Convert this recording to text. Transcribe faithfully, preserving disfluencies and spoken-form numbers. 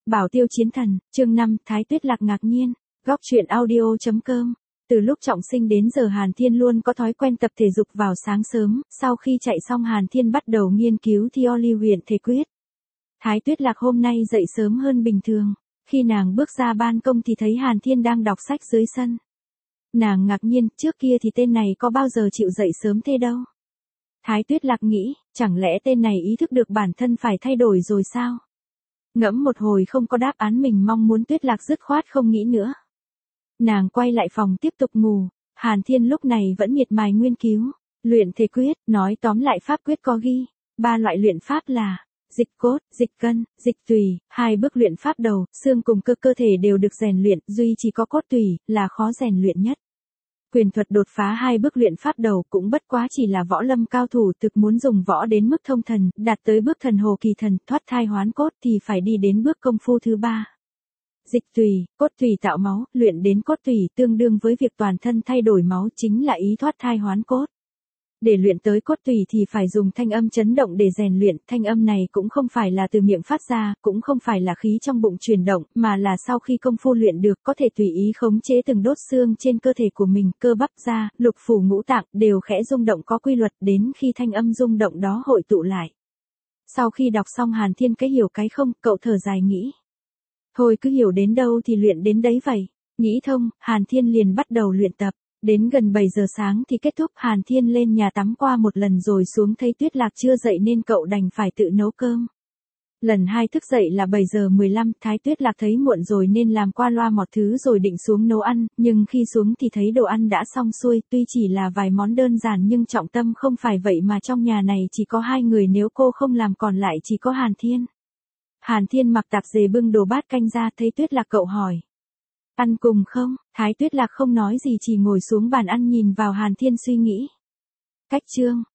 Bảo Tiêu Chiến Thần, chương năm, Thái Tuyết Lạc ngạc nhiên, góc truyện audio chấm com. Từ lúc trọng sinh đến giờ Hàn Thiên luôn có thói quen tập thể dục vào sáng sớm, sau khi chạy xong Hàn Thiên bắt đầu nghiên cứu theory luyện thể quyết. Thái Tuyết Lạc hôm nay dậy sớm hơn bình thường, khi nàng bước ra ban công thì thấy Hàn Thiên đang đọc sách dưới sân. Nàng ngạc nhiên, trước kia thì tên này có bao giờ chịu dậy sớm thế đâu. Thái Tuyết Lạc nghĩ, chẳng lẽ tên này ý thức được bản thân phải thay đổi rồi sao? Ngẫm một hồi không có đáp án mình mong muốn, Tuyết Lạc dứt khoát không nghĩ nữa. Nàng quay lại phòng tiếp tục ngủ. Hàn Thiên lúc này vẫn miệt mài nghiên cứu luyện thể quyết, nói tóm lại pháp quyết có ghi ba loại luyện pháp là dịch cốt, dịch cân, dịch tùy. Hai bước luyện pháp đầu, xương cùng cơ cơ thể đều được rèn luyện, duy chỉ có cốt tùy là khó rèn luyện nhất. Quyền thuật đột phá hai bước luyện pháp đầu cũng bất quá chỉ là võ lâm cao thủ thực muốn dùng võ đến mức thông thần, đạt tới bước thần hồ kỳ thần, thoát thai hoán cốt thì phải đi đến bước công phu thứ ba. Dịch tùy, cốt tùy tạo máu, luyện đến cốt tùy tương đương với việc toàn thân thay đổi máu, chính là ý thoát thai hoán cốt. Để luyện tới cốt tùy thì phải dùng thanh âm chấn động để rèn luyện, thanh âm này cũng không phải là từ miệng phát ra, cũng không phải là khí trong bụng chuyển động, mà là sau khi công phu luyện được có thể tùy ý khống chế từng đốt xương trên cơ thể của mình, cơ bắp da, lục phủ ngũ tạng đều khẽ rung động có quy luật, đến khi thanh âm rung động đó hội tụ lại. Sau khi đọc xong Hàn Thiên cái hiểu cái không, cậu thở dài nghĩ. Thôi cứ hiểu đến đâu thì luyện đến đấy vậy. Nghĩ thông, Hàn Thiên liền bắt đầu luyện tập. Đến gần bảy giờ sáng thì kết thúc, Hàn Thiên lên nhà tắm qua một lần rồi xuống thấy Tuyết Lạc chưa dậy nên cậu đành phải tự nấu cơm. Lần hai thức dậy là bảy giờ mười lăm, Thái Tuyết Lạc thấy muộn rồi nên làm qua loa một thứ rồi định xuống nấu ăn, nhưng khi xuống thì thấy đồ ăn đã xong xuôi, tuy chỉ là vài món đơn giản nhưng trọng tâm không phải vậy mà trong nhà này chỉ có hai người, nếu cô không làm còn lại chỉ có Hàn Thiên. Hàn Thiên mặc tạp dề bưng đồ bát canh ra, thấy Tuyết Lạc cậu hỏi. Ăn cùng không? Thái Tuyết Lạc không nói gì chỉ ngồi xuống bàn ăn nhìn vào Hàn Thiên suy nghĩ. Cách chương,